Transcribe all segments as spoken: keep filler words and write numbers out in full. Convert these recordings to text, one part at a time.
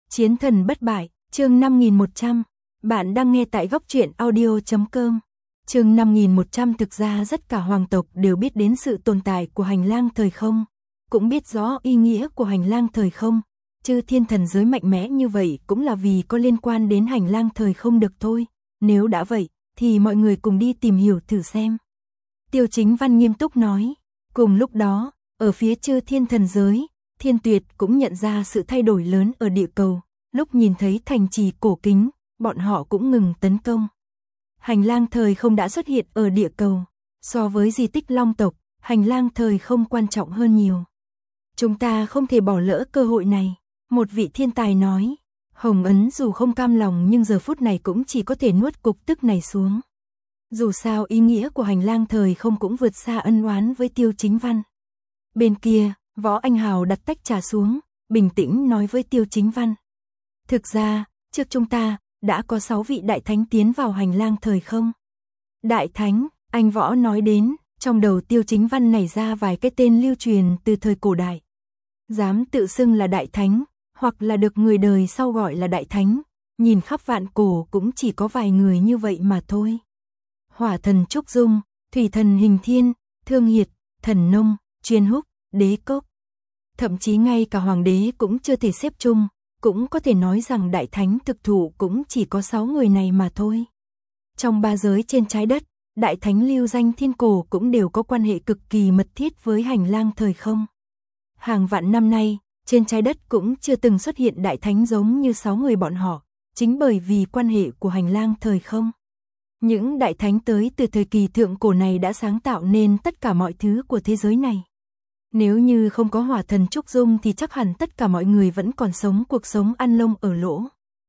Chiến thần bất bại, chương năm nghìn một trăm. Bạn đang nghe tại góc truyện audio chấm com. Chương năm nghìn một trăm thực ra tất cả hoàng tộc đều biết đến sự tồn tại của hành lang thời không, cũng biết rõ ý nghĩa của hành lang thời không. Chư thiên thần giới mạnh mẽ như vậy cũng là vì có liên quan đến hành lang thời không được thôi. Nếu đã vậy, thì mọi người cùng đi tìm hiểu thử xem. Tiêu Chính Văn nghiêm túc nói. Cùng lúc đó, ở phía chư thiên thần giới, Thiên Tuyệt cũng nhận ra sự thay đổi lớn ở địa cầu. Lúc nhìn thấy thành trì cổ kính, bọn họ cũng ngừng tấn công. Hành lang thời không đã xuất hiện ở địa cầu. So với di tích Long tộc, hành lang thời không quan trọng hơn nhiều. Chúng ta không thể bỏ lỡ cơ hội này. Một vị thiên tài nói. Hồng Ấn dù không cam lòng nhưng giờ phút này cũng chỉ có thể nuốt cục tức này xuống. Dù sao ý nghĩa của hành lang thời không cũng vượt xa ân oán với Tiêu Chính Văn. Bên kia, Võ Anh Hào đặt tách trà xuống, bình tĩnh nói với Tiêu Chính Văn. Thực ra, trước chúng ta, đã có sáu vị đại thánh tiến vào hành lang thời không. Đại thánh, anh Võ nói đến, trong đầu Tiêu Chính Văn nảy ra vài cái tên lưu truyền từ thời cổ đại. Dám tự xưng là đại thánh, hoặc là được người đời sau gọi là đại thánh, nhìn khắp vạn cổ cũng chỉ có vài người như vậy mà thôi. Hỏa thần Trúc Dung, thủy thần Hình Thiên, Thương Hiệt, thần Nông, Chuyên Húc, Đế Cốc. Thậm chí ngay cả hoàng đế cũng chưa thể xếp chung, cũng có thể nói rằng đại thánh thực thụ cũng chỉ có sáu người này mà thôi. Trong ba giới trên trái đất, đại thánh lưu danh thiên cổ cũng đều có quan hệ cực kỳ mật thiết với hành lang thời không. Hàng vạn năm nay, trên trái đất cũng chưa từng xuất hiện đại thánh giống như sáu người bọn họ, chính bởi vì quan hệ của hành lang thời không. Những đại thánh tới từ thời kỳ thượng cổ này đã sáng tạo nên tất cả mọi thứ của thế giới này. Nếu như không có hỏa thần Trúc Dung thì chắc hẳn tất cả mọi người vẫn còn sống cuộc sống ăn lông ở lỗ.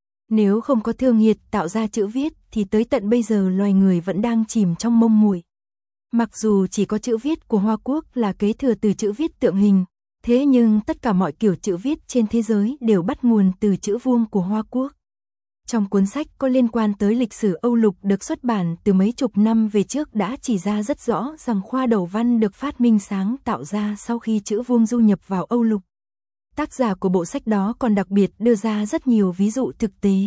Nếu không có Thương Hiệt tạo ra chữ viết thì tới tận bây giờ loài người vẫn đang chìm trong mông muội. Mặc dù chỉ có chữ viết của Hoa Quốc là kế thừa từ chữ viết tượng hình, thế nhưng tất cả mọi kiểu chữ viết trên thế giới đều bắt nguồn từ chữ vuông của Hoa Quốc. Trong cuốn sách có liên quan tới lịch sử Âu Lục được xuất bản từ mấy chục năm về trước đã chỉ ra rất rõ rằng khoa đầu văn được phát minh sáng tạo ra sau khi chữ vuông du nhập vào Âu Lục. Tác giả của bộ sách đó còn đặc biệt đưa ra rất nhiều ví dụ thực tế.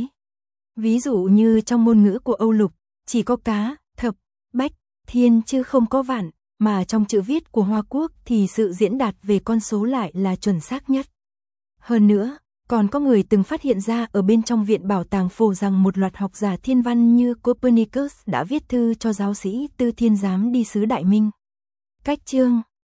Ví dụ như trong ngôn ngữ của Âu Lục, chỉ có cá, thập, bách, thiên chứ không có vạn, mà trong chữ viết của Hoa Quốc thì sự diễn đạt về con số lại là chuẩn xác nhất. Hơn nữa, còn có người từng phát hiện ra ở bên trong viện bảo tàng phổ rằng một loạt học giả thiên văn như Copernicus đã viết thư cho giáo sĩ Tư Thiên Giám đi xứ Đại Minh. Cách chương